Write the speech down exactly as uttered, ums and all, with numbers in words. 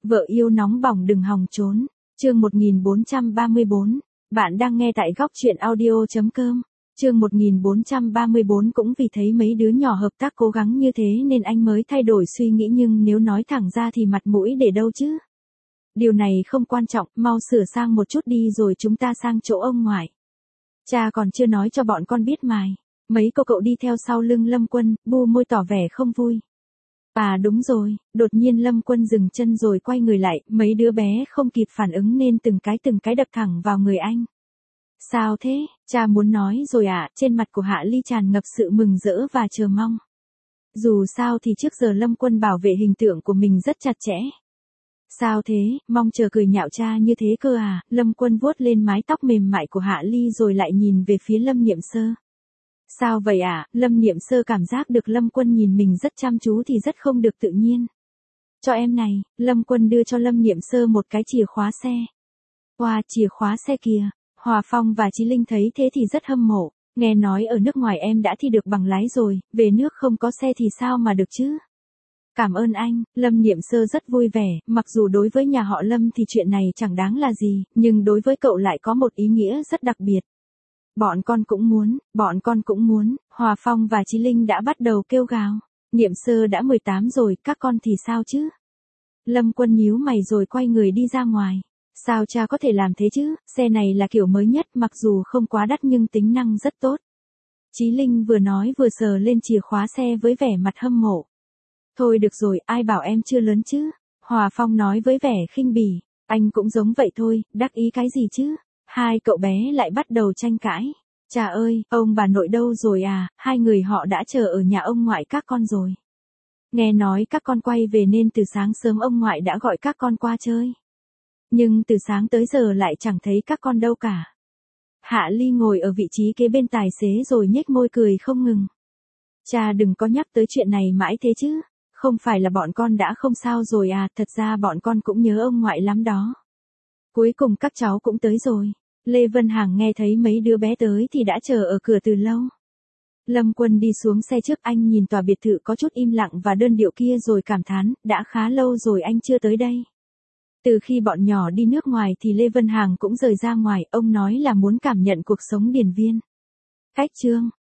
Vợ yêu nóng bỏng đừng hòng trốn. Chương một nghìn bốn trăm ba mươi bốn. Bạn đang nghe tại góc truyện audio chấm com. Chương một nghìn bốn trăm ba mươi bốn. Cũng vì thấy mấy đứa nhỏ hợp tác cố gắng như thế nên anh mới thay đổi suy nghĩ, nhưng nếu nói thẳng ra thì mặt mũi để đâu chứ. Điều này không quan trọng, mau sửa sang một chút đi rồi chúng ta sang chỗ ông ngoại. Cha còn chưa nói cho bọn con biết mài. Mấy cô cậu đi theo sau lưng Lâm Quân, bu môi tỏ vẻ không vui. À đúng rồi, đột nhiên Lâm Quân dừng chân rồi quay người lại, mấy đứa bé không kịp phản ứng nên từng cái từng cái đập thẳng vào người anh. Sao thế, cha muốn nói rồi ạ, à? Trên mặt của Hạ Ly tràn ngập sự mừng rỡ và chờ mong. Dù sao thì trước giờ Lâm Quân bảo vệ hình tượng của mình rất chặt chẽ. Sao thế, mong chờ cười nhạo cha như thế cơ à, Lâm Quân vuốt lên mái tóc mềm mại của Hạ Ly rồi lại nhìn về phía Lâm Niệm Sơ. Sao vậy à, Lâm Niệm Sơ cảm giác được Lâm Quân nhìn mình rất chăm chú thì rất không được tự nhiên. Cho em này, Lâm Quân đưa cho Lâm Niệm Sơ một cái chìa khóa xe. Wow, chìa khóa xe kìa. Hòa Phong và Chí Linh thấy thế thì rất hâm mộ. Nghe nói ở nước ngoài em đã thi được bằng lái rồi, về nước không có xe thì sao mà được chứ. Cảm ơn anh, Lâm Niệm Sơ rất vui vẻ, mặc dù đối với nhà họ Lâm thì chuyện này chẳng đáng là gì, nhưng đối với cậu lại có một ý nghĩa rất đặc biệt. Bọn con cũng muốn, bọn con cũng muốn, Hòa Phong và Chí Linh đã bắt đầu kêu gào. Niệm Sơ đã mười tám rồi, các con thì sao chứ? Lâm Quân nhíu mày rồi quay người đi ra ngoài. Sao cha có thể làm thế chứ, xe này là kiểu mới nhất, mặc dù không quá đắt nhưng tính năng rất tốt. Chí Linh vừa nói vừa sờ lên chìa khóa xe với vẻ mặt hâm mộ. Thôi được rồi, ai bảo em chưa lớn chứ? Hòa Phong nói với vẻ khinh bỉ. Anh cũng giống vậy thôi, đắc ý cái gì chứ? Hai cậu bé lại bắt đầu tranh cãi. Cha ơi, ông bà nội đâu rồi à, hai người họ đã chờ ở nhà ông ngoại các con rồi. Nghe nói các con quay về nên từ sáng sớm ông ngoại đã gọi các con qua chơi. Nhưng từ sáng tới giờ lại chẳng thấy các con đâu cả. Hạ Ly ngồi ở vị trí kế bên tài xế rồi nhếch môi cười không ngừng. Cha đừng có nhắc tới chuyện này mãi thế chứ. Không phải là bọn con đã không sao rồi à, thật ra bọn con cũng nhớ ông ngoại lắm đó. Cuối cùng các cháu cũng tới rồi. Lê Vân Hằng nghe thấy mấy đứa bé tới thì đã chờ ở cửa từ lâu. Lâm Quân đi xuống xe trước, anh nhìn tòa biệt thự có chút im lặng và đơn điệu kia rồi cảm thán, đã khá lâu rồi anh chưa tới đây. Từ khi bọn nhỏ đi nước ngoài thì Lê Vân Hằng cũng rời ra ngoài, ông nói là muốn cảm nhận cuộc sống điền viên. Cách chương,